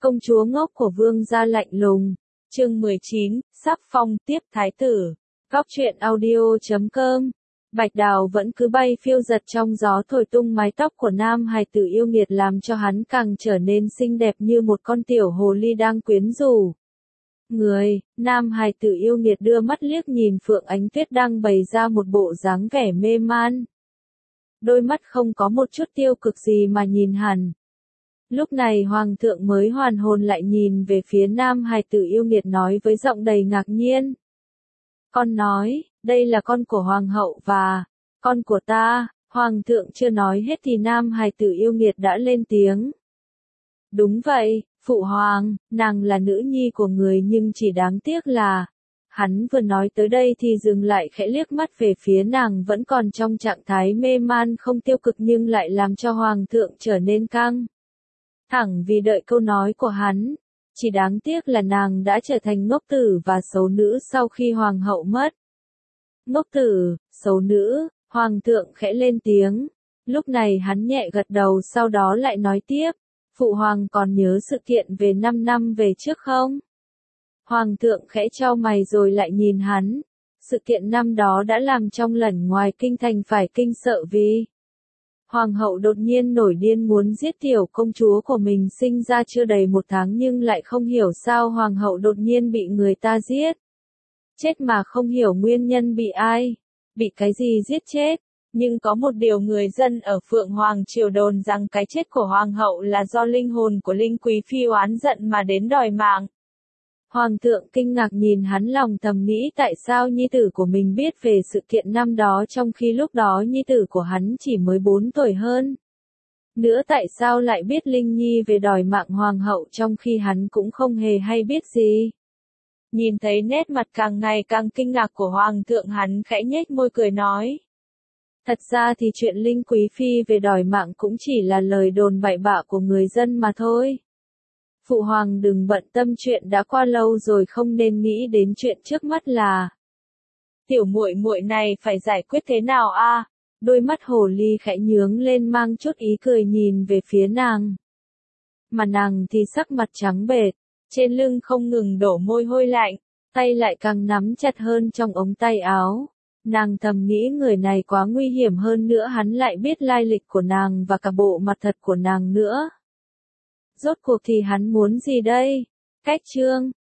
Công chúa ngốc của vương gia lạnh lùng. Chương 19, sắp phong tiếp thái tử. Góc truyện audio.com. Bạch đào vẫn cứ bay phiêu giật trong gió, thổi tung mái tóc của nam hài tử yêu nghiệt, làm cho hắn càng trở nên xinh đẹp như một con tiểu hồ ly đang quyến rũ người. Nam hài tử yêu nghiệt đưa mắt liếc nhìn Phượng Ánh Tuyết đang bày ra một bộ dáng vẻ mê man. Đôi mắt không có một chút tiêu cực gì mà nhìn hắn. Lúc này hoàng thượng mới hoàn hồn lại, nhìn về phía nam hài tử yêu nghiệt nói với giọng đầy ngạc nhiên. Con nói, đây là con của hoàng hậu và con của ta. Hoàng thượng chưa nói hết thì nam hài tử yêu nghiệt đã lên tiếng. Đúng vậy, phụ hoàng, nàng là nữ nhi của người, nhưng chỉ đáng tiếc là... Hắn vừa nói tới đây thì dừng lại, khẽ liếc mắt về phía nàng vẫn còn trong trạng thái mê man không tiêu cực, nhưng lại làm cho hoàng thượng trở nên căng thẳng vì đợi câu nói của hắn. Chỉ đáng tiếc là nàng đã trở thành ngốc tử và xấu nữ sau khi hoàng hậu mất. Ngốc tử, xấu nữ, hoàng thượng khẽ lên tiếng. Lúc này hắn nhẹ gật đầu, sau đó lại nói tiếp. Phụ hoàng còn nhớ sự kiện về 5 năm về trước không? Hoàng thượng khẽ chau mày rồi lại nhìn hắn. Sự kiện năm đó đã làm trong lẩn ngoài kinh thành phải kinh sợ vì hoàng hậu đột nhiên nổi điên muốn giết tiểu công chúa của mình sinh ra chưa đầy 1 tháng, nhưng lại không hiểu sao hoàng hậu đột nhiên bị người ta giết. Chết mà không hiểu nguyên nhân bị ai, bị cái gì giết chết. Nhưng có một điều người dân ở Phượng Hoàng Triều đồn rằng cái chết của hoàng hậu là do linh hồn của Linh Quý Phi oán giận mà đến đòi mạng. Hoàng thượng kinh ngạc nhìn hắn, lòng thầm nghĩ tại sao nhi tử của mình biết về sự kiện năm đó, trong khi lúc đó nhi tử của hắn chỉ mới 4 tuổi hơn. Nữa tại sao lại biết Linh Nhi về đòi mạng hoàng hậu trong khi hắn cũng không hề hay biết gì. Nhìn thấy nét mặt càng ngày càng kinh ngạc của hoàng thượng, hắn khẽ nhếch môi cười nói. Thật ra thì chuyện Linh Quý Phi về đòi mạng cũng chỉ là lời đồn bậy bạ của người dân mà thôi. Phụ hoàng đừng bận tâm, chuyện đã qua lâu rồi, không nên nghĩ đến chuyện trước mắt là tiểu muội muội này phải giải quyết thế nào a? Đôi mắt hồ ly khẽ nhướng lên mang chút ý cười nhìn về phía nàng. Mà nàng thì sắc mặt trắng bệch, trên lưng không ngừng đổ mồ hôi lạnh, tay lại càng nắm chặt hơn trong ống tay áo. Nàng thầm nghĩ người này quá nguy hiểm, hơn nữa hắn lại biết lai lịch của nàng và cả bộ mặt thật của nàng nữa. Rốt cuộc thì hắn muốn gì đây? Cách chương